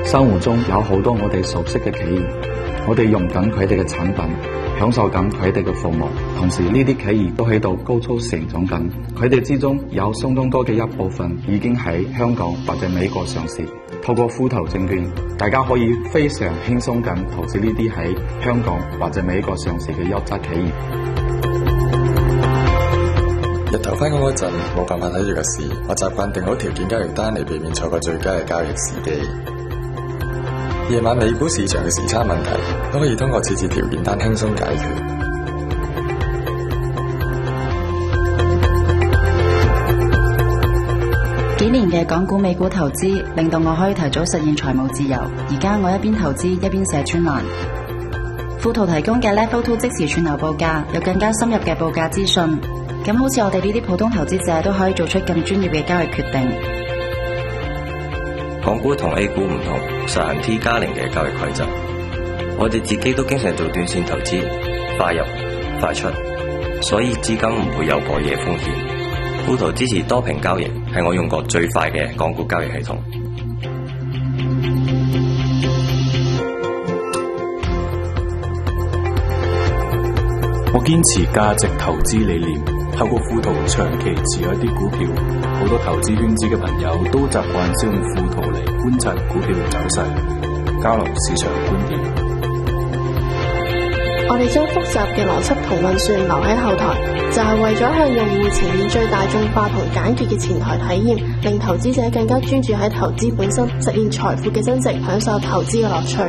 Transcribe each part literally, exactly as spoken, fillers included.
生活中有好多我哋熟悉嘅企業，我哋用緊佢哋嘅產品，享受緊佢哋嘅服務，同時呢啲企業都喺度高速成長緊，佢哋之中有相當多嘅一部分已經喺香港或者美國上市。透過富途證券，大家可以非常輕鬆咁投資呢啲喺香港或者美國上市嘅優質企業。 日頭返工嗰陣冇辦法睇住個市，我習慣定好條件交易單嚟避免錯過最佳嘅交易時機。夜晚美股市場嘅時差問題都可以通過設置條件單輕鬆解決。 幾年嘅港股美股投資令到我可以提早實現財務自由。而家我一邊投資一邊寫專欄。富途提供嘅 Level Two 即時串流報價，有更加深入嘅報價資訊。咁好似我哋呢啲普通投資者都可以做出更專業嘅交易決定。 港股同 A 股唔同，實行 T 加零嘅交易規則。我哋自己都經常做短線投資，快入快出，所以資金唔會有過夜風險。富途支持多屏交易，係我用過最快嘅港股交易系統。 我堅持價值投資理念，透過富途長期持有一啲股票。好多投資圈子嘅朋友都習慣使用富途嚟觀察股票走勢，交流市場觀點。 我哋將複雜嘅邏輯同運算留喺後台，就係為咗向用戶呈現最大眾化同簡潔嘅前台體驗，令投資者更加專注喺投資本身，實現財富嘅增值，享受投資嘅樂趣。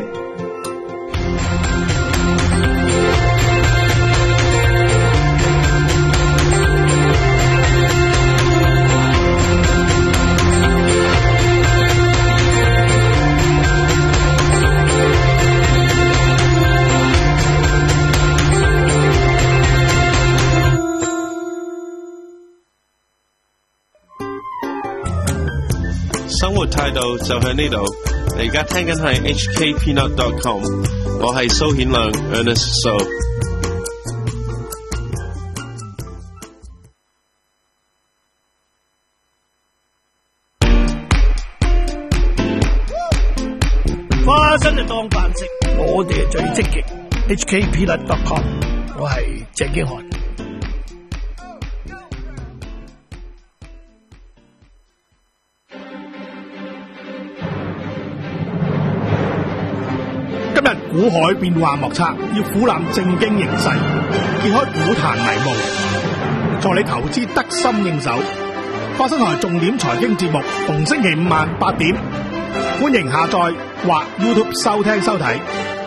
生活態度就喺呢度，你而家聽緊係 H K Peanut dot com， 我係蘇顯亮 Ernest So。 花生就當飯食，我哋係最積極 H K Peanut dot com， 我係鄭經翰。今日股海變幻莫測，要俯瞰正經形勢，揭開股壇迷霧，助你投資得心應手。花生台重點財經節目，逢星期五晚八點，歡迎下載或 YouTube 收聽收睇。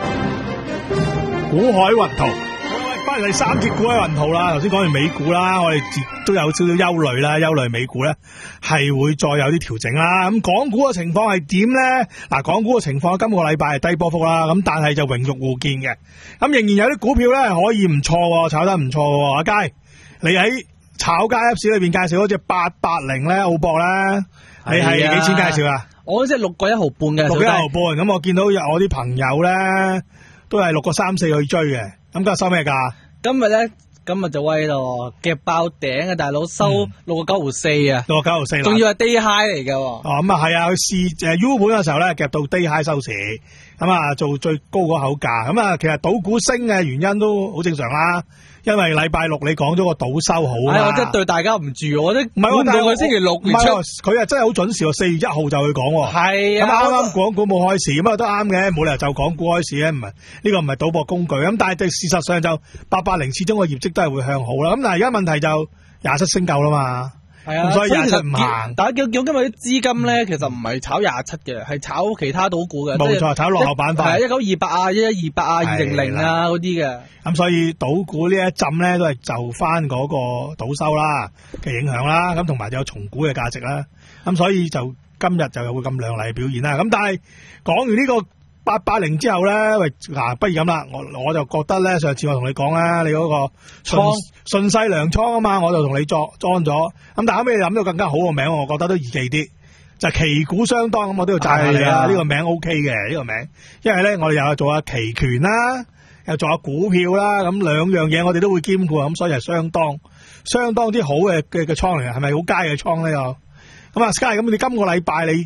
股海雲圖，翻嚟第三節股海雲圖啦。頭先講完美股啦，我哋都有少少憂慮啦，憂慮美股咧係會再有啲調整啦。咁港股嘅情況係點咧？嗱，港股嘅情況今個禮拜係低波幅啦，咁但係就榮辱互見嘅。咁仍然有啲股票咧可以唔錯，炒得唔錯。阿佳，你喺炒家 Apps 裏邊介紹嗰隻八八零咧，澳博咧，你係幾錢介紹啊？ 我即係六個一毫半嘅， 六個一毫半。咁我見到有我啲朋友咧都係六個三四去追嘅。咁今日收咩價？今日咧，今日就威咯，夾爆頂嘅大佬收六個九毫四啊，六個九毫四，仲要係 day high 嚟嘅。哦，咁啊係啊，佢試誒 U 盤嘅時候咧，夾到 day high 收市，咁啊做最高嗰口價。咁啊，其實賭股升嘅原因都好正常啦。因為禮拜六你講咗個賭收好啦，我真係對大家唔住，我都唔係，但係佢星期六唔係，佢啊真係好準時喎，四月一號就去講，係啊，咁啱啱港股冇開市，咁啊都啱嘅，冇理由就港股開市咧，唔係呢個唔係賭博工具，咁但係事實上就八八零始終個業績都係會向好啦，咁但係而家問題就廿七升夠啦嘛。係啊，所以廿七唔行。但係叫叫今日啲資金咧，其實唔係炒廿七嘅，係炒其他賭股嘅。冇錯，炒落後板塊。係啊，一九二八啊，一一二八啊，二零零啊嗰啲嘅。咁所以賭股呢一浸咧，都係就翻嗰個賭收啦嘅影響啦，咁同埋有重估嘅價值啦。咁所以就今日就有會咁亮麗表現啦。咁但係講完呢個八八零之後咧，喂嗱，不如咁啦，我我就覺得咧，上次我同你講啦，你嗰個順順勢糧倉啊嘛，我就同你作裝咗，咁但係後尾你諗到更加好個名，我覺得都易記啲，就旗鼓相當，咁我都要讚下你啦，呢個名 O K 嘅呢個名，因為咧我哋又做下期權啦，又做下股票啦，咁兩樣嘢我哋都會兼顧，咁所以係相當相當之好嘅嘅嘅倉嚟嘅，係咪好佳嘅倉咧又？咁啊 Sky，咁你今個禮拜你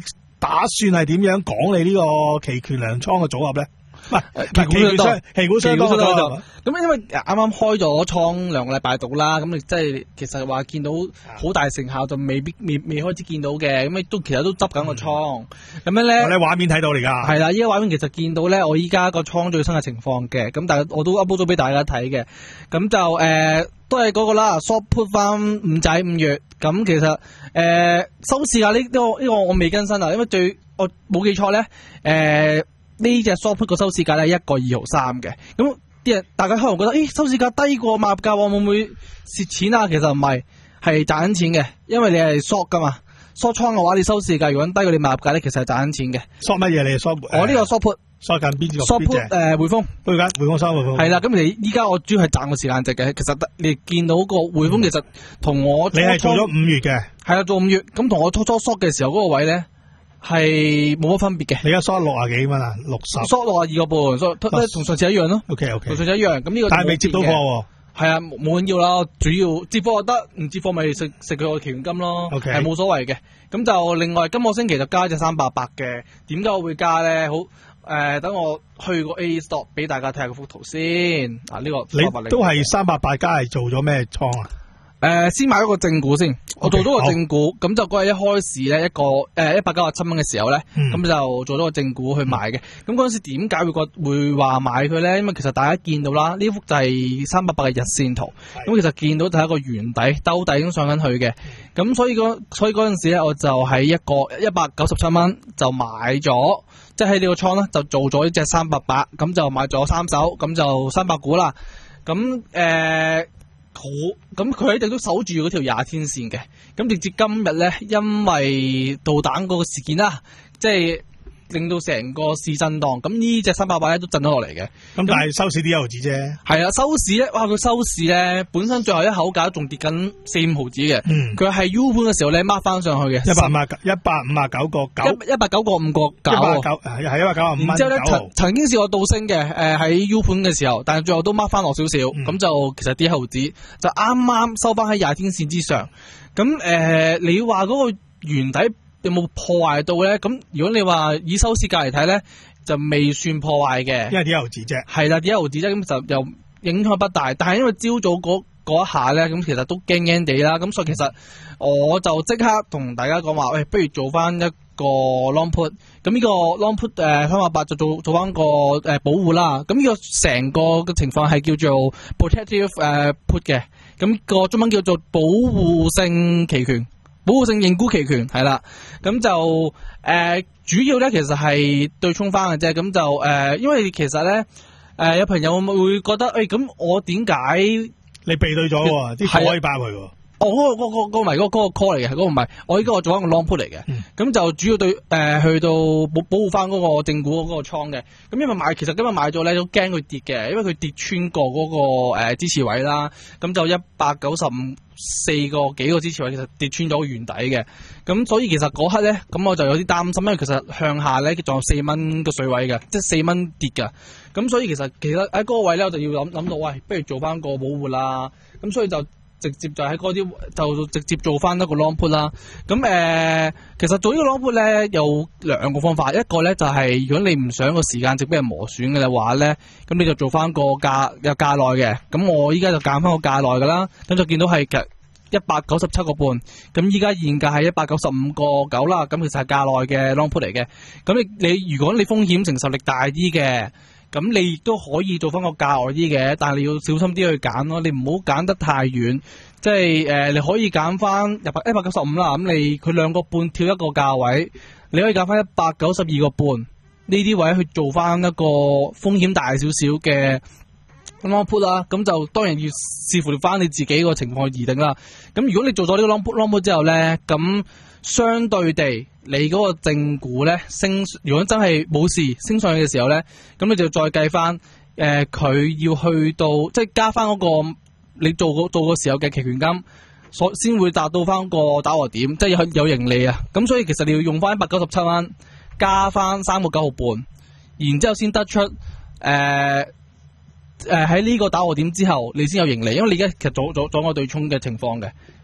打算係點樣講你呢個期權糧倉嘅組合咧？唔係期權商，期股商多咗。 咁因為啱啱開咗倉兩個禮拜度啦，咁你即係其實話見到好大成效就未必未未開始見到嘅，咁你都其實都執緊個倉，咁、嗯、樣咧。我哋畫面睇到嚟㗎。 係啦，依家畫面其實見到咧，我依家個倉最新嘅情況嘅，咁但係我都 upload 咗俾大家睇嘅，咁就誒、呃、都係嗰個啦 ，short put 翻五仔五月，咁其實誒、呃、收市價呢呢個呢個我未更新啊，因為最我冇記錯咧，誒、呃、呢隻 short put 個收市價咧一個二毫三嘅，咁。啲人大家可能覺得，誒收市價低過買入價，會唔會蝕錢啊？其實唔係，係賺緊錢嘅，因為你係 short 噶嘛，short 倉嘅話，你收市價如果低過你買入價咧，其實係賺緊錢嘅。 short 乜嘢？你 short？我呢個 short put，short 緊邊個 ？short put 誒匯豐， 匯緊匯豐收匯豐。係啦，咁你依家我主要係賺個時間值嘅，其實你見到個匯豐其實同我你係做咗五月嘅， 係啊，做五月，咁同我初初 short 嘅時候嗰個位咧。係冇乜分別嘅， 你而家 short 六啊幾蚊啊？六十 short 六啊二個半，short 同上次一樣咯。 OK OK， 同上次一樣。咁呢個但係未接到貨喎。 係啊，冇緊要啦，主要接貨就得，唔接貨咪食食佢個期權金咯。OK，係冇所謂嘅。咁就另外今個星期就加隻三百八嘅，點解我會加咧？好誒，等、呃、我去個 A stop 俾大家睇下個幅圖先。啊，呢、這個你都係三百八加係做咗咩倉啊？ 誒、呃，先買咗個正股先，okay，我做咗個正股，咁就嗰日一開始咧，一個誒一百九十七蚊嘅時候咧，咁、嗯、就做咗個正股去買嘅。咁嗰陣時點解會覺會話買佢咧？因為其實大家見到啦，呢幅就係三百八嘅日線圖，咁其實見到就係一個圓底兜底已經上緊去嘅。咁所以嗰所以嗰陣時咧，我就喺一個一百九十七蚊就買咗，即係喺呢個倉咧就做咗呢隻三百八，咁就買咗三手，咁就三百股啦。咁誒。呃好，咁佢一直都守住嗰條廿天線嘅，咁直至今日咧，因為導彈嗰個事件啦，即係令到成個市震盪，咁呢隻三百八咧都震咗落嚟嘅。咁但係收市啲一毫子啫。係啊，收市咧，哇！佢收市咧本身最後一口價仲跌緊四五毫子嘅。嗯。佢係 U 盤嘅時候咧，掹翻上去嘅。一百五啊一百五啊九個九。一一百九個五個九。一百九係係一百九啊五蚊。然之後咧，曾曾經試過倒升嘅，誒、呃、喺 U 盤嘅時候，但係最後都掹翻落少少，咁、嗯、就其實跌一毫子，就啱啱收翻喺廿天線之上。咁誒、呃，你話嗰個原底有冇破壞到咧？咁如果你話以收市價嚟睇咧，就未算破壞嘅， 因為啲毫子啫。係啦，啲毫子啫，咁就又影響不大。但係因為朝早嗰嗰一下咧，咁其實都驚驚地啦。咁所以其實我就即刻同大家講話，喂，不如做翻一個 long put。咁呢個 long put 誒三百八就做做翻個誒、呃、保護啦。咁呢個成個嘅情況係叫做 protective 誒、呃、put 嘅。咁個中文叫做保護性期權。保護性認沽期權係啦，咁就誒、呃、主要咧其實係對沖翻嘅啫，咁就誒、呃、因為其實咧誒、呃、有朋友會覺得誒咁、欸、我點解你避對咗喎，啲貨可以爆佢喎。 哦，嗰、那個嗰、那個嗰個唔係嗰個 call 嚟嘅，嗰、那個唔係，我依家我做緊個 long put 嚟嘅，咁、嗯、就主要對誒、呃、去到保保護翻嗰個正股嗰個倉嘅，咁因為買其實今日買咗咧都驚佢跌嘅，因為佢跌穿過嗰、那個誒、呃、支持位啦，咁就一百九十五四個幾個支持位，其實跌穿咗個圓底嘅，咁所以其實嗰刻咧，咁我就有啲擔心，因為其實向下咧仲有四蚊個水位嘅，即係四蚊跌㗎，咁所以其實其實喺嗰個位咧我就要諗諗到，喂，不如做翻個保護啦，咁所以就。直接就喺嗰啲就直接做翻一個 long put 啦。咁誒、呃，其實做呢個 long put 咧有兩個方法，一個咧就係、是、如果你唔想個時間值俾人磨損嘅話咧，咁你就做翻個價有價內嘅。咁我依家就揀翻個價內噶啦。咁就見到係一百九十七個半。咁依家現價係一百九十五個九啦。咁其實係價內嘅 long put 嚟嘅。咁你你如果你風險承受力大啲嘅。咁你亦都可以做翻個價外啲嘅，但係你要小心啲去揀咯，你唔好揀得太遠，即係誒、呃、你可以揀翻一百一百九十五啦，咁你佢兩個半跳一個價位，你可以揀翻一百九十二個半呢啲位去做翻一個風險大少少嘅 long put 啦，咁就當然要視乎翻你自己個情況而定啦。咁如果你做咗呢個 long put long put 之後咧，咁相對地，你嗰個正股咧升，如果真係冇事升上去嘅時候咧，咁你就再計翻，誒、呃、佢要去到即係加翻嗰、嗰個你做個做個時候嘅期權金，所先會達到翻個打和點，即係有有盈利啊。咁所以其實你要用翻一百九十七蚊，加翻三個九毫半，然之後先得出誒誒喺呢個打和點之後，你先有盈利，因為你而家其實做做做個對沖嘅情況嘅。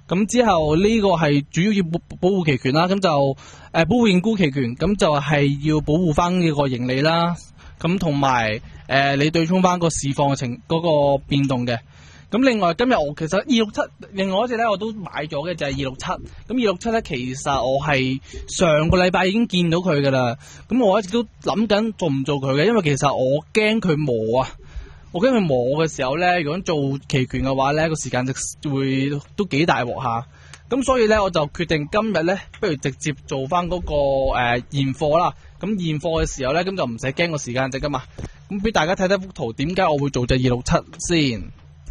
咁之後呢個係主要要保保護期權啦，咁就誒、呃、保護認沽期權，咁就係要保護翻呢個盈利啦，咁同埋誒你對沖翻個市況嘅情嗰個變動嘅。咁另外今日我其實二六七，另外一隻咧我都買咗嘅就係二六七。咁二六七咧其實我係上個禮拜已經見到佢噶啦。咁我一直都諗緊做唔做佢嘅，因為其實我驚佢磨啊。我驚佢磨嘅時候咧，如果做期權嘅話咧，個時間就會都幾大鑊下。咁所以咧我就決定今日咧，不如直接做翻嗰、那個誒、呃、現貨啦。咁現貨嘅時候咧，咁就唔使驚個時間值噶嘛。咁俾大家睇睇幅圖，點解我會做隻二六七先？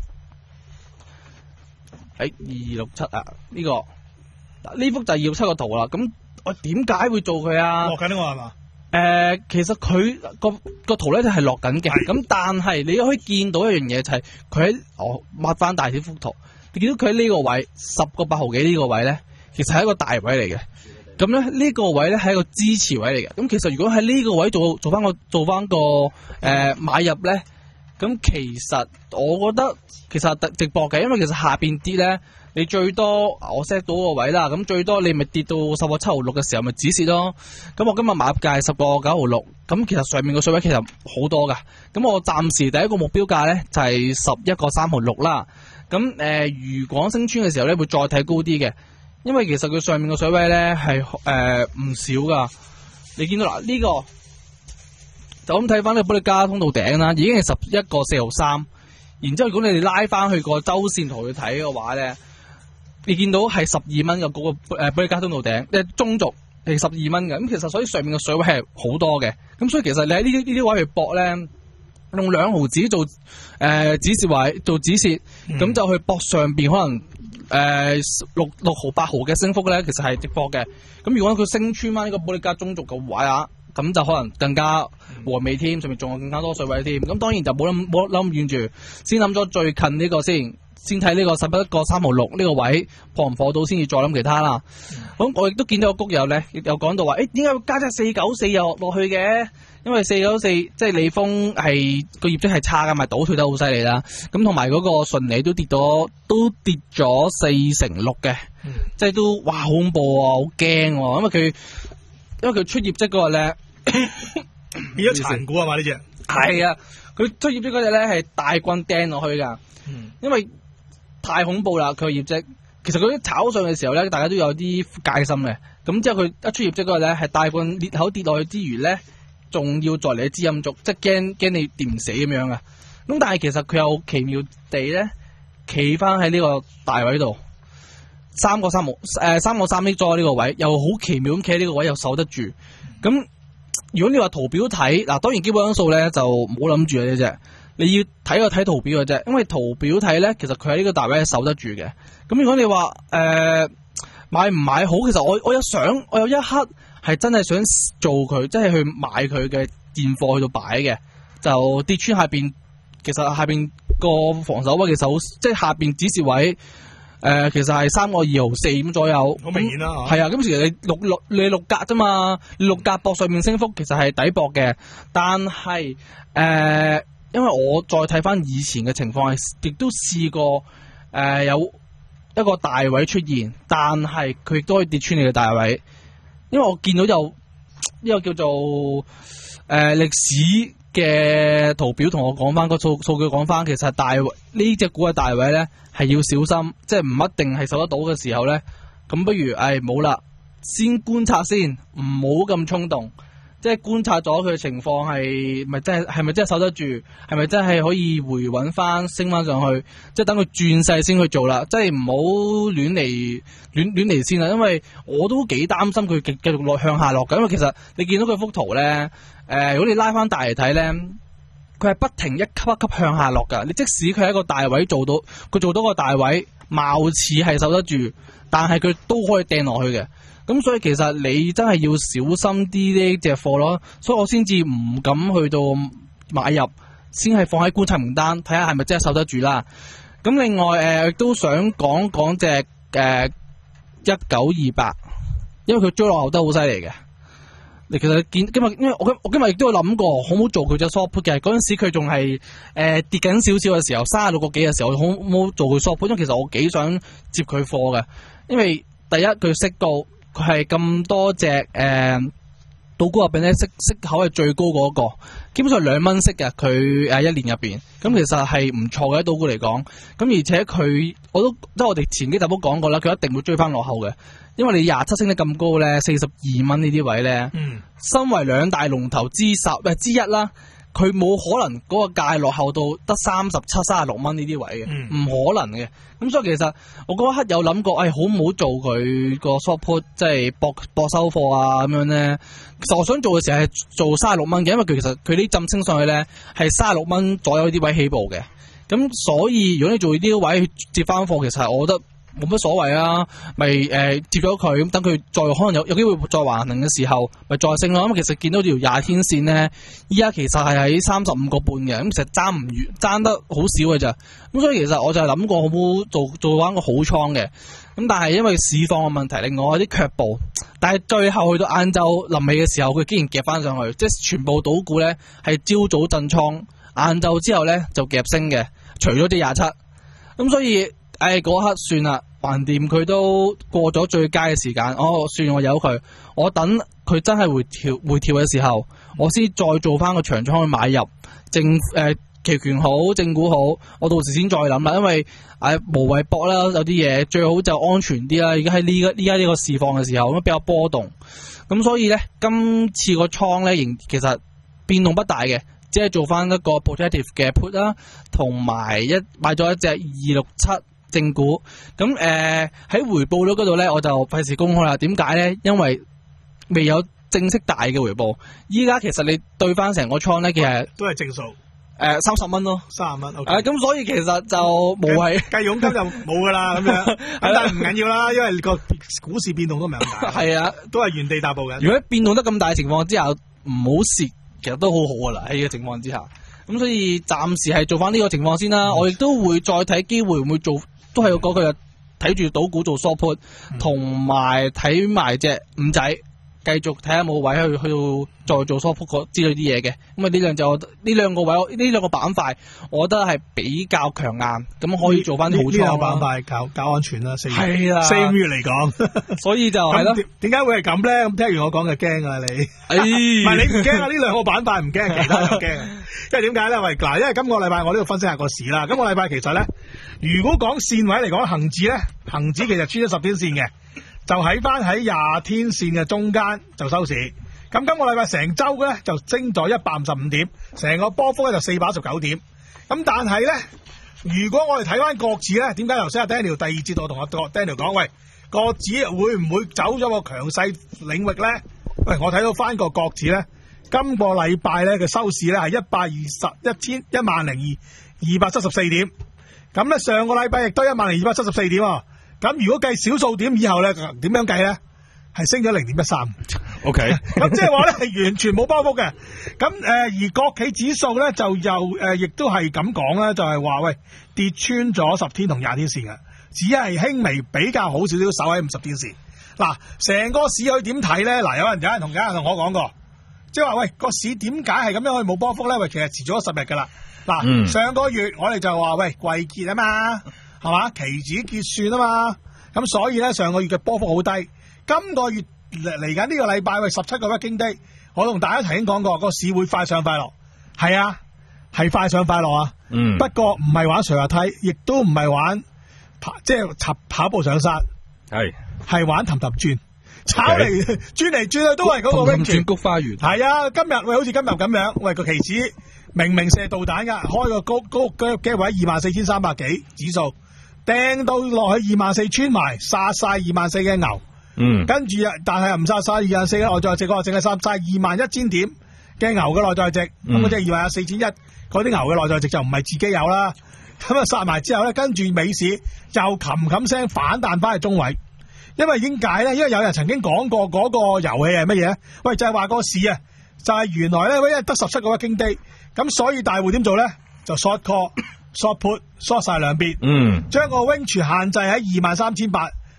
喺二六七啊，呢、這個呢幅就係二六七個圖啦。咁我點解會做佢啊？ 落緊呢個係嘛？ 誒、呃，其實佢個個圖咧就係落緊嘅。咁但係你可以見到一樣嘢就係佢喺我抹翻大啲幅圖，你見到佢喺呢個位十個八毫幾呢個位咧，其實係一個大位嚟嘅。咁咧呢、這個位咧係一個支持位嚟嘅。咁其實如果喺呢個位做做翻個做翻個誒、呃、買入咧。咁其實我覺得其實係直播嘅，因為其實下邊跌咧，你最多我 set 到個位啦，咁最多你咪跌到十個七毫六嘅時候咪止蝕咯。咁我今日買入價係十個九毫六，咁其實上面個水位其實好多噶。咁我暫時第一個目標價咧就係十一個三毫六啦。咁誒、呃，如果升穿嘅時候咧會再睇高啲嘅，因為其實佢上面個水位咧係誒唔少噶。你見到嗱呢、這個。就咁睇翻呢個保力加通道頂啦，已經係十一個四毫三。然之後如果你哋拉翻去個周線圖去睇嘅話咧，你見到係十二蚊嘅嗰個誒保力加通道頂，即係中軸係十二蚊嘅。咁其實所以上面嘅水位係好多嘅。咁所以其實你喺呢啲呢啲位去搏咧，用兩毫子做誒、呃、止蝕位做止蝕，咁、嗯、就去搏上邊可能誒、呃、六六毫八毫嘅升幅咧，其實係直搏嘅。咁如果佢升穿翻呢個保力加中軸嘅位啊，咁就可能更加和美添，上面仲有更加多水位添。咁當然就冇諗冇諗咁遠住，先諗咗最近呢個先，先睇呢個十一個三毫六呢個位破唔破到，先至再諗其他啦。咁、嗯、我亦都見到個谷友咧，亦有講到話，誒點解會加隻四九四又落去嘅？因為四九四即係利豐係個業績係差噶，咪倒退得好犀利啦。咁同埋嗰個順利都跌咗，都跌咗四成六嘅，嗯、即係都哇好恐怖啊，好驚喎！因為佢因為佢出業績嗰日咧。 變咗殘股啊嘛呢隻， 係啊，佢出業績嗰隻咧係大棍掟落去噶，嗯、因為太恐怖啦佢個業績。其實佢啲炒上嘅時候咧，大家都有啲戒心嘅。咁之後佢一出業績嗰日咧，係大棍裂口跌落去之餘咧，仲要再嚟啲支陰燭，即係驚驚你跌唔死咁樣噶。咁但係其實佢有奇妙地咧，企翻喺呢個大位度，三個三毫誒三個三億咗呢個位，又好奇妙咁企喺呢個位又守得住。咁如果你話圖表睇嗱，當然基本因素咧就唔好諗住呢隻，你要睇個睇圖表嘅啫。因為圖表睇咧，其實佢喺呢個大位係守得住嘅。咁如果你話誒、呃、買唔買好，其實我我有想，我有一刻係真係想做佢，即係去買佢嘅現貨去到擺嘅，就跌穿下邊，其實下邊個防守位其實好，即係下邊指示位。誒、呃，其實係三個二毫四咁左右， 好明顯啦。 係啊，咁其實你六六你六格啫嘛，六格博上面升幅其實係抵博嘅。但係誒、呃，因為我再睇翻以前嘅情況，係亦都試過誒、呃、有一個大位出現，但係佢亦都可以跌穿你嘅大位。因為我見到有呢個叫做誒歷、呃、史嘅圖表同我講翻個數數據講翻，其實大呢隻股嘅大位咧係要小心，即係唔一定係守得到嘅時候咧，咁不如誒冇啦，先觀察先，唔好咁衝動，即係觀察咗佢嘅情況係咪真係係咪真係守得住，係咪真係可以回穩翻升翻上去，即係等佢轉勢先去做啦，即係唔好亂嚟亂亂嚟先啦，因為我都幾擔心佢繼繼續落向下落嘅，因為其實你見到佢幅圖咧。誒、呃，如果你拉翻大嚟睇咧，佢係不停一級一級向下落噶。你即使佢喺一個大位做到，佢做到個大位，貌似係守得住，但係佢都可以掟落去嘅。咁所以其實你真係要小心啲呢隻貨咯。所以我先至唔敢去到買入，先係放喺觀察名單，睇下係咪真係守得住啦。咁另外誒，亦、呃、都想講講隻誒一九二八，因為佢追落後得好犀利嘅。 你其實見今日，因為我今我今日亦都有諗過，好唔好做佢隻 short put 嘅？嗰陣時佢仲係誒跌緊少少嘅時候，三十六個幾嘅時候，好唔好做佢 short put？因為其實我幾想接佢貨嘅，因為第一佢息高，佢係咁多隻誒賭股入邊咧息息口係最高嗰、那個，基本上兩蚊息嘅佢誒一年入邊，咁其實係唔錯嘅喺賭股嚟講。咁而且佢我都即係我哋前幾集都講過啦，佢一定會追翻落後嘅。因為你廿七升得咁高咧，四十二蚊呢啲位咧，嗯，身為兩大龍頭之十誒之一啦，佢冇可能嗰個價落後到得三十七、三十六蚊呢啲位嘅，唔、嗯、可能嘅。咁所以其實我嗰一刻有諗過，誒、哎，好唔好做佢個 short put，即係博博收貨啊咁樣咧？其實我想做嘅時候係做三十六蚊嘅，因為佢其實佢呢浸升上去咧係三十六蚊左右呢啲位起步嘅。咁所以如果你做呢啲位接翻貨，其實我覺得冇乜所謂啊，咪誒、呃、接咗佢，咁等佢再可能有有機會再橫行嘅時候，咪再升咯。咁其實見到條廿天線咧，依家其實係喺三十五個半嘅，咁其實爭唔遠，爭得好少嘅咋。咁所以其實我就係諗過好唔好做做翻個好倉嘅。咁但係因為市況嘅問題，令我有啲卻步。但係最後去到晏晝臨尾嘅時候，佢竟然夾翻上去，即係全部賭股咧係朝早震倉，晏晝之後咧就夾升嘅，除咗啲廿七。咁所以誒嗰刻算啦。橫掂佢都過咗最佳嘅時間，哦，算我由佢，我等佢真係回調回調嘅時候，我先再做翻個長倉去買入正誒期權好正股好，我到時先再諗啦，因為誒、呃、無謂搏啦，有啲嘢最好就安全啲啦。而家喺呢個依家呢個市況嘅時候，咁比較波動，咁所以咧今次個倉咧仍其實變動不大嘅，只係做翻一個 protective 嘅 put 啦，同埋一買咗一隻二六七。正股咁誒喺回報率嗰度咧，我就費事公開啦。點解咧？因為未有正式大嘅回報。依家其實你對翻成個倉咧，其實都係正數。 誒三十蚊咯， 三十蚊。誒、 okay. 咁、啊、所以其實就冇係計佣金就冇噶啦咁樣。咁但係唔緊要啦，因為個股市變動都唔係咁大。係啊，都係原地踏步嘅。 如果變動得咁大嘅情況之下，唔好蝕，其實都好好噶啦喺呢個情況之下。咁所以暫時係做翻呢個情況先啦。嗯、我亦都會再睇機會，會唔會做。都係嗰句，睇住賭股做 short put，同埋睇埋隻五仔，繼續睇下冇位去去到再做 short put 之類啲嘢嘅。咁啊呢兩就呢兩個位，呢兩個板塊，我覺得係比較強硬，咁可以做翻好倉。呢個板塊較較安全啦，四係啦，四五月嚟講，所以就係咯。點解會係咁咧？咁聽完我講就驚啊你，唔係你唔驚啊？呢兩個板塊唔驚，其他就驚。因為點解咧？喂，嗱，因為今個禮拜我都要分析下個市啦。今個禮拜其實咧，如果講線位嚟講，恒指咧，恒指其實穿咗十天線嘅，就喺翻喺廿天線嘅中間就收市。咁今個禮拜成周嘅咧就升咗一百五十五點，成個波幅咧就四百一十九點。咁但係咧，如果我哋睇翻國指咧，點解頭先阿 Daniel 第二節我同阿 Daniel 講，喂，國指會唔會走咗個強勢領域咧？喂，我睇到翻個國指咧。今個禮拜咧嘅收市咧係一百二十一千一萬零二二百七十四點，咁咧上個禮拜亦都一萬零二百七十四點喎。咁如果計小數點以後咧，點樣計咧？係升咗零點一三。OK，咁即係話咧係完全冇波幅嘅。咁誒、呃、而國企指數咧就又誒亦都係咁講啦，就係、是、話喂跌穿咗十天同廿天線嘅，只係輕微比較好少少，守喺五十天線。嗱，成個市佢點睇咧？嗱，有人有人同有人同我講過。即係話喂，個市點解係咁樣可以冇波幅咧？喂，其實遲咗十日噶啦。嗱、嗯，上個月我哋就話喂季結啊嘛，係嘛，期指結算啊嘛，咁所以咧上個月嘅波幅好低。今個月嚟嚟緊呢個禮拜喂十七個 working day，我同大家提醒講過，個市會快上快落。係啊，係快上快落啊。嗯。不過唔係玩垂滑梯，亦都唔係玩跑，即係跑跑步上山。係。係玩氹氹轉。炒嚟轉嚟轉去都係嗰個 range，轉菊花園。係啊，今日喂好似今日咁樣，喂個期指明明射導彈噶，開個高高嘅嘅位二萬四千三百幾指數，掟到落去二萬四穿埋，殺晒二萬四嘅牛。嗯，跟住啊，但係又唔殺晒二萬四嘅內在值，我淨係殺晒二萬一千點嘅牛嘅內在值。咁嗰隻二萬四千一，嗰啲牛嘅內在值就唔係自己有啦。咁啊殺埋之後咧，跟住美市又冚冚聲反彈翻去中位。因為點解咧？因為有人曾經講過嗰個遊戲係乜嘢？喂，就係、是、話個市啊，就係、是、原來咧，因為得十七個 working day，咁所以大戶點做咧？就 short call、short put、short 晒兩邊，嗯，將個 range 限制喺二萬三千八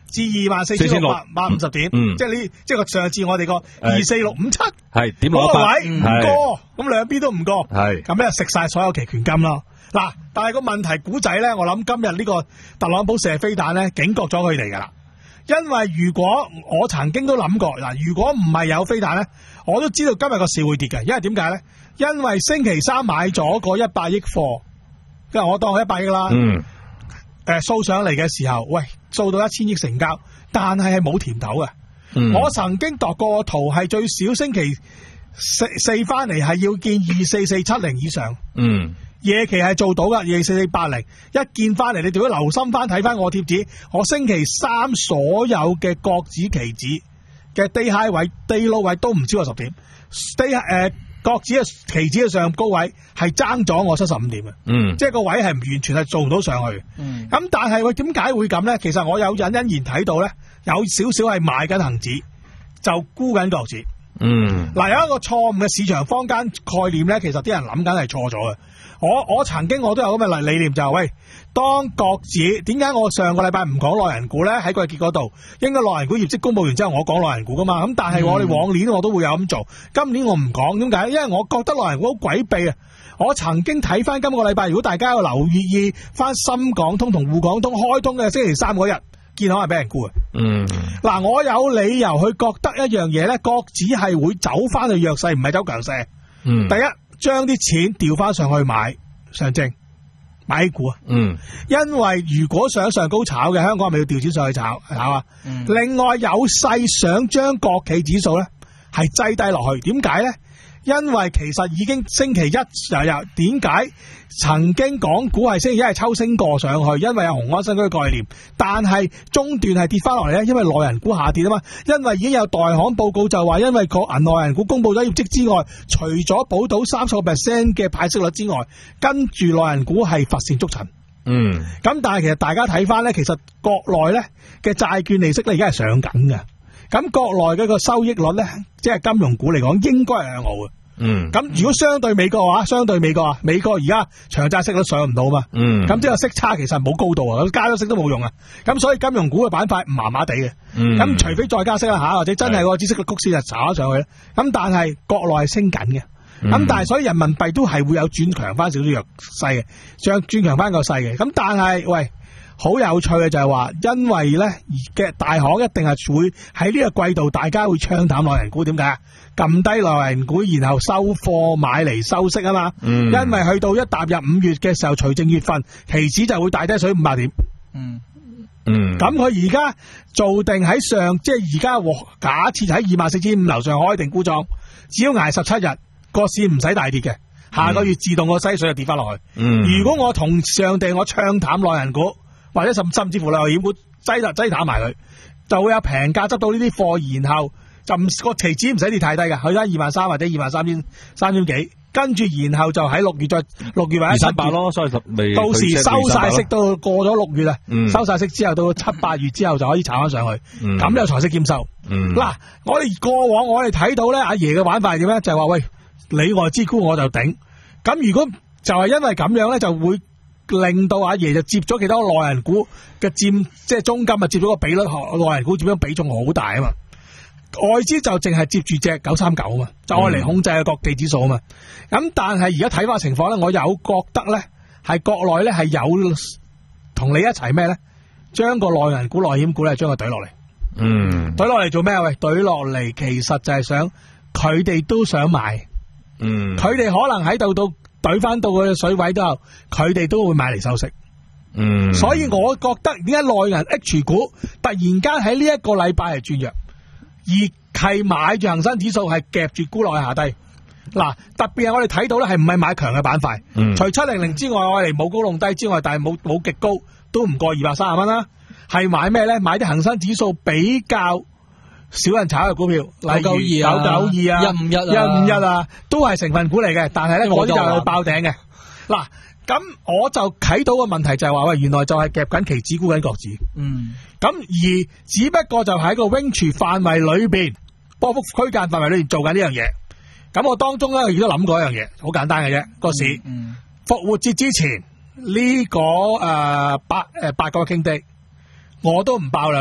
至二萬四千六百百五十點， 嗯， 即係呢，即係個上次我哋個二四六五七係點攞嗰個法？ 位唔過，咁兩邊都唔過， 係咁咧食晒所有期權金咯。嗱，但係個問題古仔咧，我諗今日呢個特朗普射飛彈咧，警覺咗佢哋噶啦。因為如果我曾經都諗過嗱，如果唔係有飛彈咧，我都知道今日個市會跌嘅。因為點解咧？因為星期三買咗個一百億貨，因為我當佢一百億啦。 嗯。 誒，掃上嚟嘅時候，喂，掃到一千億成交，但係係冇甜頭嘅。 嗯。 我曾經度過個圖，係最少星期四四翻嚟係要見二四四七零以上。 嗯。 夜期係做到噶，二四四八零一見翻嚟，你哋要留心翻睇翻我貼紙，我星期三所有嘅國指期指嘅 day high 位、day low 位都唔超過十點 ，day 誒、呃、國指嘅期指嘅上高位係爭咗我七十五點嘅， 嗯， 即係個位係完全係做唔到上去，嗯，咁但係喂點解會咁咧？其實我有隱隱然睇到咧，有少少係買緊恒指，就沽緊國指，嗯，嗱有一個錯誤嘅市場坊間概念咧，其實啲人諗緊係錯咗嘅。我我曾經我都有咁嘅理念就係、是、喂，當國指點解我上個禮拜唔講內銀股咧？喺季結嗰度，應該內銀股業績公佈完之後我講內銀股噶嘛。咁但係我哋往年我都會有咁做，今年我唔講，點解？因為我覺得內銀股好詭秘啊！我曾經睇翻今個禮拜，如果大家有留意翻深港通同滬港通開通嘅星期三嗰日，見到係俾人沽嘅。嗯，嗱，我有理由去覺得一樣嘢咧，國指係會走翻去弱勢，唔係走強勢。嗯，第一。將啲錢調翻上去買上證買 A 股啊，嗯，因為如果想上高炒嘅，香港係咪要調錢上去炒炒啊？嗯、另外有勢想將國企指數咧係擠低落去，點解咧？因為其實已經星期一又又點解曾經港股係星期一係抽升過上去，因為有雄安新區嘅概念，但係中段係跌翻落嚟咧，因為內銀股下跌啊嘛，因為已經有代行報告就話，因為個銀內銀股公布咗業績之外，除咗保到三十個 percent 嘅派息率之外，跟住內銀股係乏善足陳。嗯，咁但係其實大家睇翻咧，其實國內咧嘅債券利息咧而家係上緊嘅，咁國內嘅個收益率咧，即係金融股嚟講，應該係向好嘅。嗯，咁如果相對美國嘅話，相對美國啊，美國而家長債息都上唔到嘛，嗯，咁即係息差其實冇高度啊，咁加咗息都冇用啊，咁所以金融股嘅板塊麻麻地嘅，嗯，咁除非再加息啦吓，或者真係個孳息率曲線就炒咗上去咧，咁但係國內係升緊嘅，咁、嗯、但係所以人民幣都係會有轉強翻少少弱勢嘅，將轉強翻個勢嘅，咁但係喂。好有趣嘅就係話，因為咧嘅大行一定係會喺呢個季度，大家會唱淡內銀股，點解啊？撳低內銀股，然後收貨買嚟收息啊嘛。嗯。因為去到一踏入五月嘅時候，除正月份，期指就會大低水五百點。嗯。嗯。咁佢而家做定喺上，即係而家假設喺二萬四千五樓上開定沽莊，只要挨十七日，個市唔使大跌嘅，下個月自動個西水就跌翻落去。嗯。如果我同上地我唱淡內銀股。或者甚甚至乎內險股擠落擠淡埋佢，就會有平價執到呢啲貨，然後就唔個期指唔使跌太低嘅，去翻二萬三或者二萬三千三千幾，跟住然後就喺六月再六月或者七月咯，所以到時收晒息到過咗六月啊，嗯、收晒息之後到七八月之後就可以炒翻上去，咁有財息兼收。嗱、嗯，我哋過往我哋睇到咧，阿爺嘅玩法係點咧？就係、是、話喂，你外資沽我就頂，咁如果就係因為咁樣咧，就會。令到阿爺就接咗幾多內銀股嘅佔，即係中金啊，接咗個比率，內銀股佔咗比重好大啊嘛。外資就淨係接住隻九三九啊嘛，就愛嚟控制個國企指數啊嘛。咁但係而家睇翻情況咧，我有覺得咧係國內咧係有同你一齊咩咧，將個內銀股、內險股咧將佢懟落嚟。嗯，懟落嚟做咩啊？喂，懟落嚟其實就係想佢哋都想買。嗯，佢哋可能喺度到。懟翻到佢嘅水位都有，佢哋都會買嚟收息。嗯，所以我覺得點解內銀 H 股突然間喺呢一個禮拜係轉弱，而係買住恒生指數係夾住沽落去下低。嗱，特別係我哋睇到咧係唔係買強嘅板塊，嗯、除七零零之外，我哋冇高弄低之外，但係冇冇極高，都唔過二百三十蚊啦。係買咩咧？買啲恒生指數比較少人炒嘅股票，例如九九二啊、一五一啊、一五一啊，都係成分股嚟嘅。但係咧，嗰啲就係爆頂嘅。嗱，咁我就睇到個問題就係話，喂，原來就係夾緊期指沽緊國指。嗯。咁而只不過就喺個 range 範圍裏邊，波幅區間範圍裏邊做緊呢樣嘢。咁我當中咧亦都諗過一樣嘢，好簡單嘅啫。個市復、嗯嗯、活節之前呢、這個誒、呃、八誒、呃、八個傾地，我都唔爆兩邊。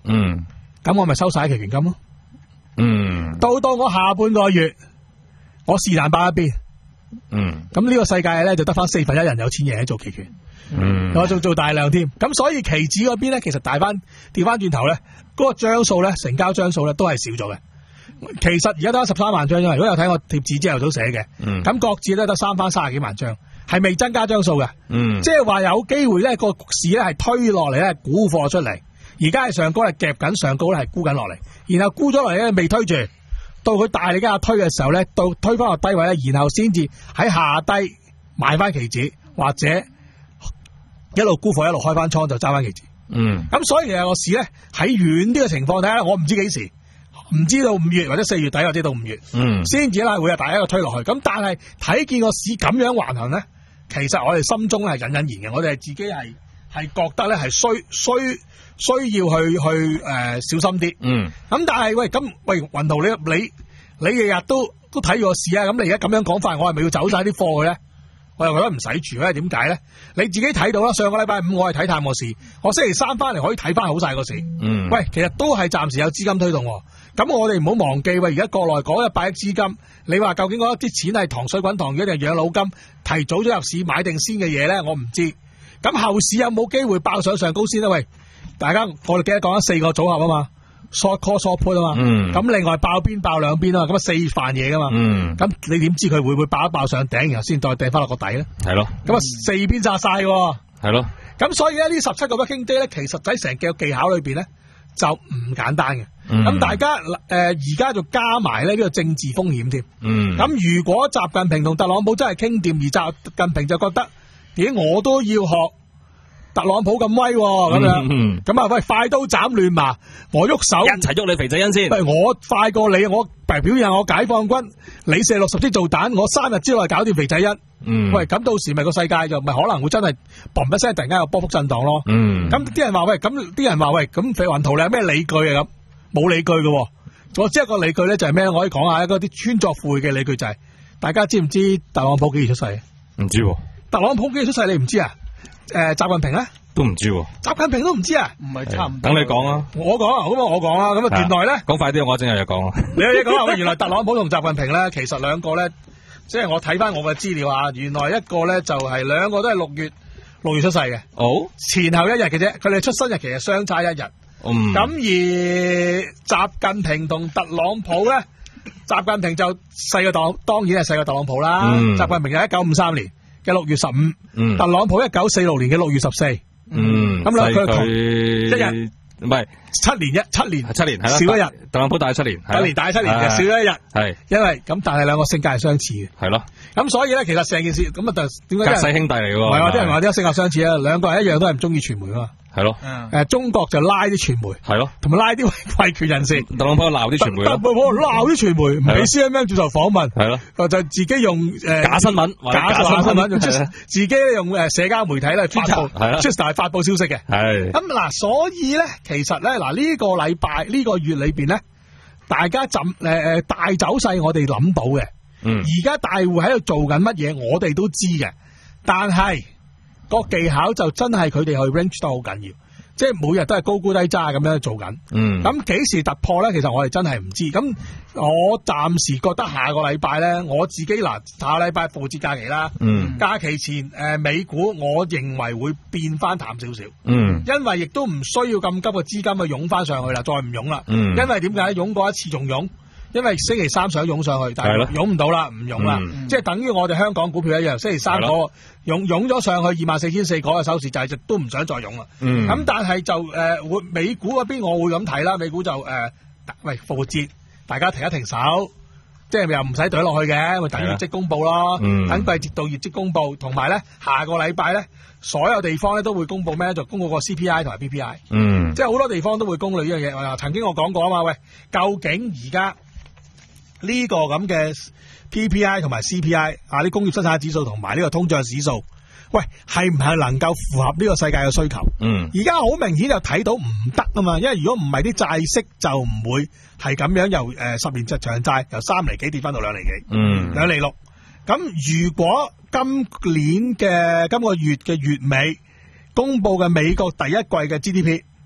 嗯， 咁我咪收晒期權金咯。 嗯， 到到我下半個月，我是但擺一邊。 嗯， 咁呢個世界咧就得翻四分一人有錢嘢做期權。 嗯， 我仲做大量添，咁所以期指嗰邊咧，其實大翻調翻轉頭咧，嗰、嗰個張數咧，成交張數咧都係少咗嘅。其實而家得十三萬張，因為如果有睇我貼紙朝頭早寫嘅，咁、嗯、各自咧得三翻三十幾萬張，係未增加張數嘅。嗯，即係話有機會咧個市咧係推落嚟咧沽貨出嚟，而家係上高係夾緊，上高咧係沽緊落嚟，然後沽咗落嚟咧未推住，到佢大力加推嘅時候咧，到推翻落低位咧，然後先至喺下低買翻期指或者。一路沽貨一路開翻倉就揸翻期指，嗯，咁所以其實個市咧喺遠啲嘅情況睇下，我唔知幾時，唔知道五月或者四月底或者到五月，嗯，先至啦會有第一個推落去。咁但係睇見個市咁樣橫行咧，其實我哋心中係隱隱然嘅，我哋係自己係係覺得咧係需需需要去去誒、呃、小心啲，嗯，咁但係喂咁喂雲圖你你你日日都都睇住個市啊，咁你而家咁樣講法，我係咪要走晒啲貨嘅咧？我又覺得唔使住咧，點解咧？你自己睇到啦，上個禮拜五我係睇淡個市，我星期三翻嚟可以睇翻好晒個市。嗯，喂，其實都係暫時有資金推動，咁我哋唔好忘記喂，而家國內嗰一百億資金，你話究竟嗰一啲錢係糖水滾糖魚定係養老金提早咗入市買定先嘅嘢咧？我唔知。咁後市有冇機會爆上上高先咧？喂，大家我哋記得講咗四個組合啊嘛。short call short put 啊嘛，咁、嗯、另外爆邊爆兩邊啊嘛，咁啊四飯嘢噶嘛，咁、嗯、你點知佢會唔會爆一爆上頂，然後先再掟翻落個底咧？係咯，咁啊四邊炸晒喎，係咯，咁所以咧呢十七個 working day 咧，其實喺成個技巧裏邊咧就唔簡單嘅，咁、嗯、大家誒而家就加埋咧呢個政治風險添，咁、嗯、如果習近平同特朗普真係傾掂，而習近平就覺得咦我都要學特朗普咁威咁樣，咁啊喂快刀斬亂麻，我喐手一齊喐你肥仔恩先。 喂，我快過你，我表現我解放軍，你射六十支導彈，我三日之內搞掂肥仔恩。嗯，喂，咁到時咪個世界就咪可能會真係嘣一聲突然間有波幅震盪咯。嗯，咁啲人話喂，咁啲人話喂，咁肥雲圖你有咩理據啊？咁冇理據嘅，我只係個理據咧就係咩？我可以講下嗰啲穿鑿附會嘅理據就係、是，大家知唔知特朗普幾時出世？唔知、啊。特朗普幾時出世？你唔知啊？誒、呃，習近平咧都唔知、啊，習近平都唔知啊，唔係差唔多。等你講啊，我講啊，咁啊我講啦，咁啊原來咧，講快啲，我真係有嘢講啊。你有嘢講啊？原來特朗普同習近平咧，其實兩個咧，即係我睇翻我嘅資料啊，原來一個咧就係、是、兩個都係六月六月出世嘅，哦，前後一日嘅啫，佢哋出生日期係相差一日。嗯，咁而習近平同特朗普咧，習近平就細個當當然係細個特朗普啦。嗯，習近平係一九五三年嘅六月十五，嗯，特朗普一九四六年嘅六月十四，嗯，咁兩佢同一日，唔係七年一七年七年係啦，少一日，特朗普大七年，一年大七年嘅少咗一日，係因為咁，但係兩個性格係相似嘅，係咯，咁所以咧，其實成件事咁啊，就點解？隔世兄弟嚟嘅喎，係啊，啲人話啲性格相似啊，兩個人一樣都係唔中意傳媒啊嘛。係咯，誒，中國就拉啲傳媒，係咯，同埋拉啲維權人士。特朗普鬧啲傳媒，特朗普鬧啲傳媒，唔俾 C N N 接受訪問，係咯，就自己用誒假新聞，假新聞，用自己用誒社交媒體咧發布，係啦 ，Twitter 發布消息嘅，係。咁嗱，所以咧，其實咧，嗱呢個禮拜呢個月裏邊咧，大家浸誒誒大走勢，我哋諗到嘅，嗯，而家大戶喺度做緊乜嘢，我哋都知嘅，但係。個技巧就真係佢哋去 range 得好緊要，即係每日都係高沽低揸咁樣做緊。嗯，咁幾時突破咧？其實我哋真係唔知。咁我暫時覺得下個禮拜咧，我自己嗱下個禮拜復活節假期啦。嗯，假期前誒、呃、美股，我認為會變翻淡少少。嗯，因為亦都唔需要咁急嘅資金去湧翻上去啦，再唔湧啦。嗯，因為點解湧過一次仲湧？因為星期三想湧上去，但係湧唔到啦，唔湧啦，即係等於我哋香港股票一樣，星期三嗰個湧湧咗上去二萬四千四嗰個收市就係、是、都唔想再湧啦。咁、嗯、但係就誒會、呃、美股嗰邊我會咁睇啦，美股就誒、呃、喂復活節，大家停一停手，即係又唔使懟落去嘅，咪等業績公佈咯，嗯、等季節到業績公佈，同埋咧下個禮拜咧所有地方咧都會公佈咩？就公佈個 C P I 同埋 P P I，嗯，即係好多地方都會公佈呢樣嘢。曾經我講過啊嘛，喂，究竟而家？呢個咁嘅 P P I 同埋 C P I 啊，啲工業生產指數同埋呢個通脹指數，喂，係唔係能夠符合呢個世界嘅需求？嗯，而家好明顯就睇到唔得啊嘛，因為如果唔係啲債息就唔會係咁樣由誒、呃、十年長債由三厘幾跌翻到兩厘幾，嗯，兩厘六。咁如果今年嘅今個月嘅月尾公布嘅美國第一季嘅 G D P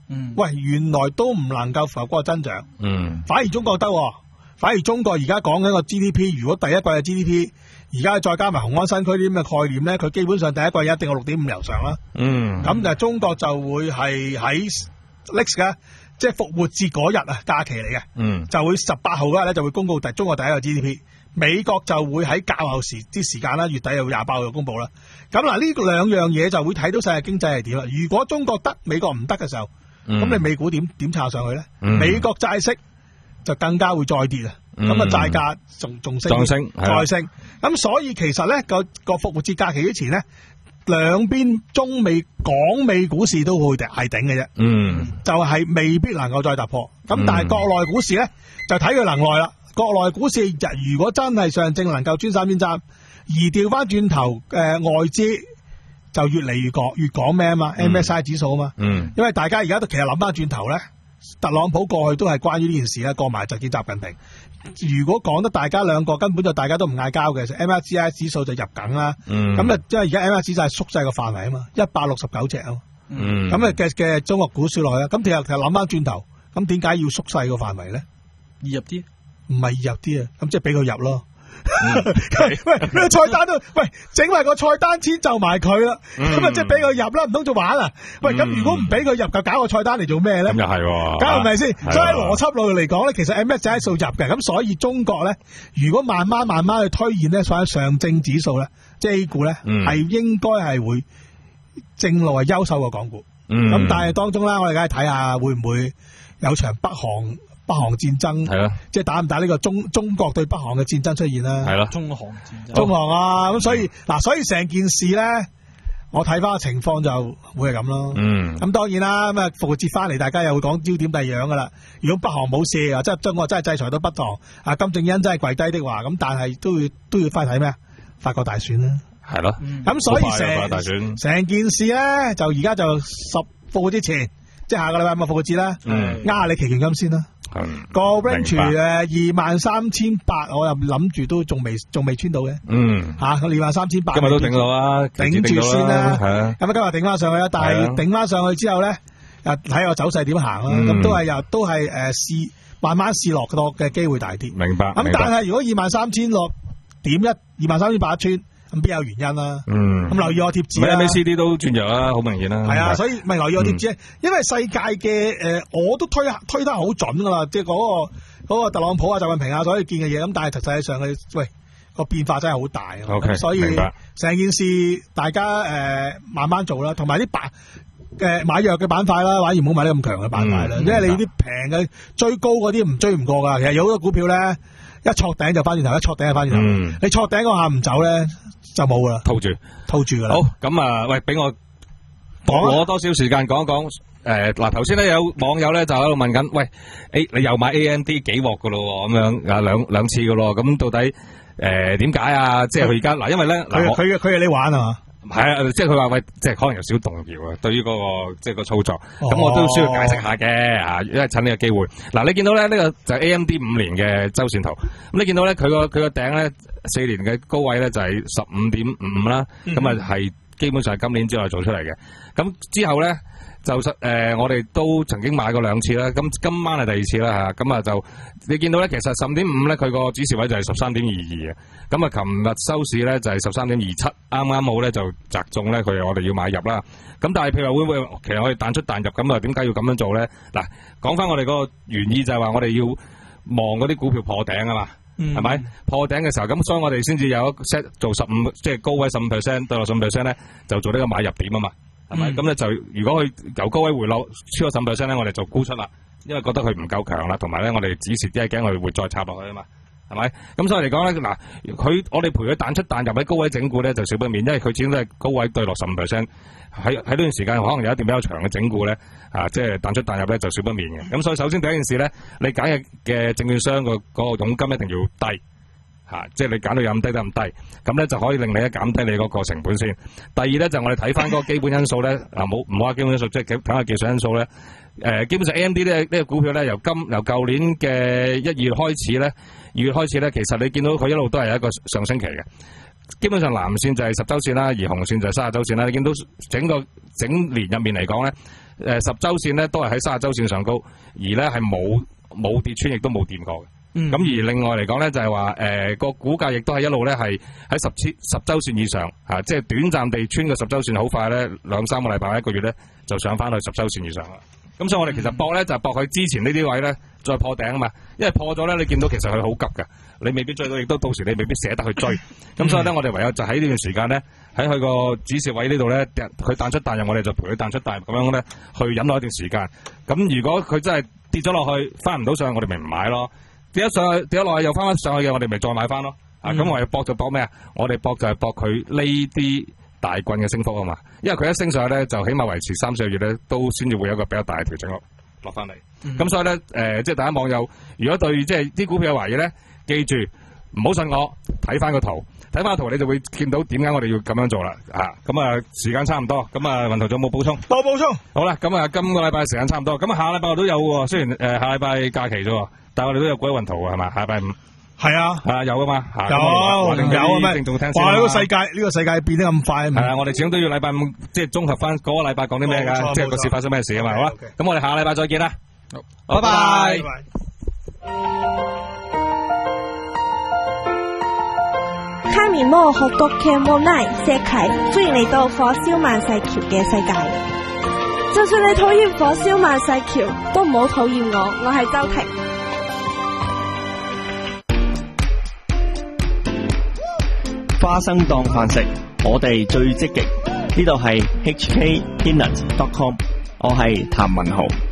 嗯，喂，原來都唔能夠符合嗰個增長。 嗯， 反而中國得，反而中國而家講緊個 G D P， 如果第一季嘅 G D P， 而家再加埋雄安新區啲咁嘅概念咧，佢基本上第一季一定有六點五以上啦。 嗯， 咁就中國就會係喺 next 嘅，即係復活節嗰日啊，假期嚟嘅。嗯，就會十八號嗰日咧就會公告第中國第一個 G D P。美國就會喺較後時啲時間啦，月底又廿八號就公布啦。咁嗱，呢兩樣嘢就會睇到世界經濟係點啦。如果中國得，美國唔得嘅時候，咁、嗯、你美股點點炒上去咧、嗯？美國債息就更加會再跌啊！咁、嗯、啊，債價仲仲升， 升再升。咁所以其實咧個個復活節假期之前咧，兩邊中美港美股市都會係頂嘅啫。嗯，就係、是、未必能夠再突破。咁、嗯、但係國內股市咧就睇佢能耐啦。國內股市如果真係上證能夠穿三千三，而調翻轉頭誒外資就越嚟越講越講咩啊嘛 ，M S I 指數啊嘛，嗯，因為大家而家都其實諗翻轉頭咧，特朗普過去都係關於呢件事咧，過埋就見習近平。如果講得大家兩個根本就大家都唔嗌交嘅 ，M S I 指數就入緊啦，嗯，咁啊，因為而家 M S I 指數係縮細個範圍啊嘛，一百六十九隻啊嘛，嗯，咁啊嘅嘅中國股市落去啦，咁其實其實諗翻轉頭，咁點解要縮細個範圍咧？ 易入啲。 唔係易入啲啊，咁即係俾佢入咯。嗯、喂，咩菜單都喂，整埋個菜單遷就埋佢啦，咁啊即係俾佢入啦，唔通做玩啊？喂，咁如果唔俾佢入，就搞個菜單嚟做咩咧？ 咁又係， 咁係咪先？所以喺邏輯路嚟講咧，其實 M S C I 數入嘅，咁所以中國咧，如果慢慢慢慢去推演咧，所謂上證指數咧，即係 A 股咧，係、嗯、應該係會正路係優秀過港股。咁、嗯、但係當中啦，我哋梗係睇下會唔會有場北韓。北韓戰爭係咯，即係打唔打呢個中中國對北韓嘅戰爭出現啦？係咯，中韓戰爭，中韓啊，咁、哦、所以嗱、嗯，所以成件事咧，我睇翻個情況就會係咁咯。嗯，咁當然啦，咁啊復活節翻嚟，大家又會講焦點第二樣噶啦。如果北韓冇事啊，即係中國真係制裁到北韓啊，金正恩真係跪低的話，咁但係都要都要翻睇咩？法國大選啦，係咯。咁、嗯、所以成成件事咧，就而家就十復活之前，即係下個禮拜咪復活節啦。嗯，壓下你期權金先啦。嗯，個 range 誒二萬三千八，我又諗住都仲未仲未穿到嘅。嗯，吓咁二萬三千八，今日都頂到啦，頂住先啦。係啊，咁啊今日頂翻上去啦，但係頂翻上去之後咧，又睇個走勢點行啦。咁、嗯、都係又都係誒試慢慢試落落嘅機會大啲。明白。咁但係如果二萬三千落點一二萬三千八一穿。咁邊有原因啦？嗯，咁留意我貼紙啦。M A C D 都轉弱啦，好明顯啦。係啊，所以咪留意我貼紙、嗯，因為世界嘅誒、呃，我都推推得好準噶啦，即係嗰個嗰、嗰個特朗普啊、習近平啊，所以見嘅嘢。咁但係實際上佢喂個變化真係好大。O K， 所以成件事大家誒、呃、慢慢做啦，同埋啲板誒買弱嘅板塊啦，反而唔好買啲咁強嘅板塊啦、嗯。因為你啲平嘅追高嗰啲唔追唔過噶。其實有好多股票咧，一挫頂就翻轉頭，一挫頂就翻轉頭。嗯、你挫頂嗰下唔走咧，就冇噶啦，套住，套住噶啦。好，咁啊，喂，俾我攞多少時間講一講。誒，嗱，頭先咧有網友咧就喺度問緊，喂，誒，你又買 A M D 幾鑊噶咯？咁樣啊，兩兩次噶咯。咁到底誒點解啊？即係佢而家嗱，因為咧，佢佢佢係你玩啊嘛？係啊，即係佢話喂，即係可能有少動搖啊。對於嗰個即係個操作，咁、哦、我都需要解釋下嘅啊，因為趁呢個機會。嗱，你見到咧呢個就係 A M D 五年嘅周線圖，咁你見到咧佢個佢個頂咧四年嘅高位咧就係十五點五啦，咁啊係基本上係今年之內做出嚟嘅。咁之後咧就誒、呃、我哋都曾經買過兩次啦，咁今晚係第二次啦吓，咁啊就你見到咧其實十五點五咧佢個指示位就係十三點二二嘅，咁啊琴日收市咧就係十三點二七，啱啱好咧就砸中咧佢我哋要買入啦。咁但係譬如話會唔會其實我哋彈出彈入咁啊？點解要咁樣做咧？嗱，講翻我哋嗰個原意就係話我哋要望嗰啲股票破頂啊嘛，係、嗯、咪破頂嘅時候咁，所以我哋先至有一 set 做十五，即係高位十五 percent 對落十五 percent 咧，就做呢個買入點啊嘛。係咪咁咧？就如果佢由高位回落超過十五 percent 咧，我哋就沽出啦，因為覺得佢唔夠強啦，同埋咧我哋止蝕，因為驚佢會再插落去啊嘛，係咪？咁所以嚟講咧，嗱，佢我哋陪佢彈出彈入喺高位整固咧，就少不免，因為佢始終都係高位對落十五 percent，喺喺呢段時間可能有一段比較長嘅整固咧，啊，即係彈出彈入咧就少不免嘅。咁所以首先第一件事咧，你揀嘅嘅證券商個嗰個佣金一定要低。吓、啊，即係你揀到有咁低得咁低，咁咧就可以令你咧減低你嗰個成本先。第二咧就我哋睇翻嗰個基本因素咧，嗱冇唔好話基本因素，即係睇下技術因素咧。誒、呃，基本上 A M D 呢呢個股票咧，由今由舊年嘅一月開始咧，二月開始咧，其實你見到佢一路都係一個上升期嘅。基本上藍線就係十周線啦，而紅線就係三十周線啦。你見到整個整年入面嚟講咧， 誒十周線咧都係喺三十周線上高，而咧係冇冇跌穿，亦都冇掂過嘅。咁、嗯、而另外嚟講咧，就係話誒個股價亦都係一路咧係喺十千十周線以上嚇、啊，即係短暫地穿個十周線，好快咧兩三個禮拜一個月咧就上翻去十周線以上啦。咁所以我哋其實搏咧就係搏佢之前呢啲位咧再破頂啊嘛，因為破咗咧你見到其實佢好急㗎，你未必追到，亦都到時你未必捨得去追。咁所以咧我哋唯有就喺呢段時間咧喺佢個止蝕位呢度咧，佢彈出彈入，我哋就陪佢彈出彈入咁樣咧去忍耐一段時間。咁如果佢真係跌咗落去翻唔到上去，我哋咪唔買咯。跌咗上去，跌咗落去又翻翻上去嘅，我哋咪再買翻咯。嗯、啊，咁我哋搏就搏咩啊？我哋搏就係搏佢呢啲大棍嘅升幅啊嘛。因為佢一升上去咧，就起碼維持三四個月咧，都先至會有一個比較大嘅調整落落翻嚟。咁、嗯、所以咧，誒、呃，即係大家網友，如果對即係啲股票有懷疑咧，記住唔好信我，睇翻個圖，睇翻個圖你就會見到點解我哋要咁樣做啦。啊，咁啊，時間差唔多，咁啊，雲圖仲有冇補充？ 冇補充。好啦， 咁啊，今個禮拜時間差唔多，咁啊，下禮拜我都有喎。雖然誒、呃、下禮拜假期啫。但係我哋都有鬼雲圖啊，係嘛？下禮拜五係啊， 係啊，有噶嘛？ 有有啊咩？ 聽眾聽哇！呢個世界呢個世界變得咁快， 係啊！我哋始終都要禮拜五即係綜合翻嗰個禮拜講啲咩㗎，即係個市發生咩事啊嘛，好啦。咁我哋下禮拜再見啦，拜拜。 卡面魔學國嘅無奈石啟，歡迎嚟到火燒萬世橋嘅世界。就算你討厭火燒萬世橋，都唔好討厭我，我係周婷。 花生當飯食，我哋最積極。呢度係 H K Peanut dot com， 我係譚文豪。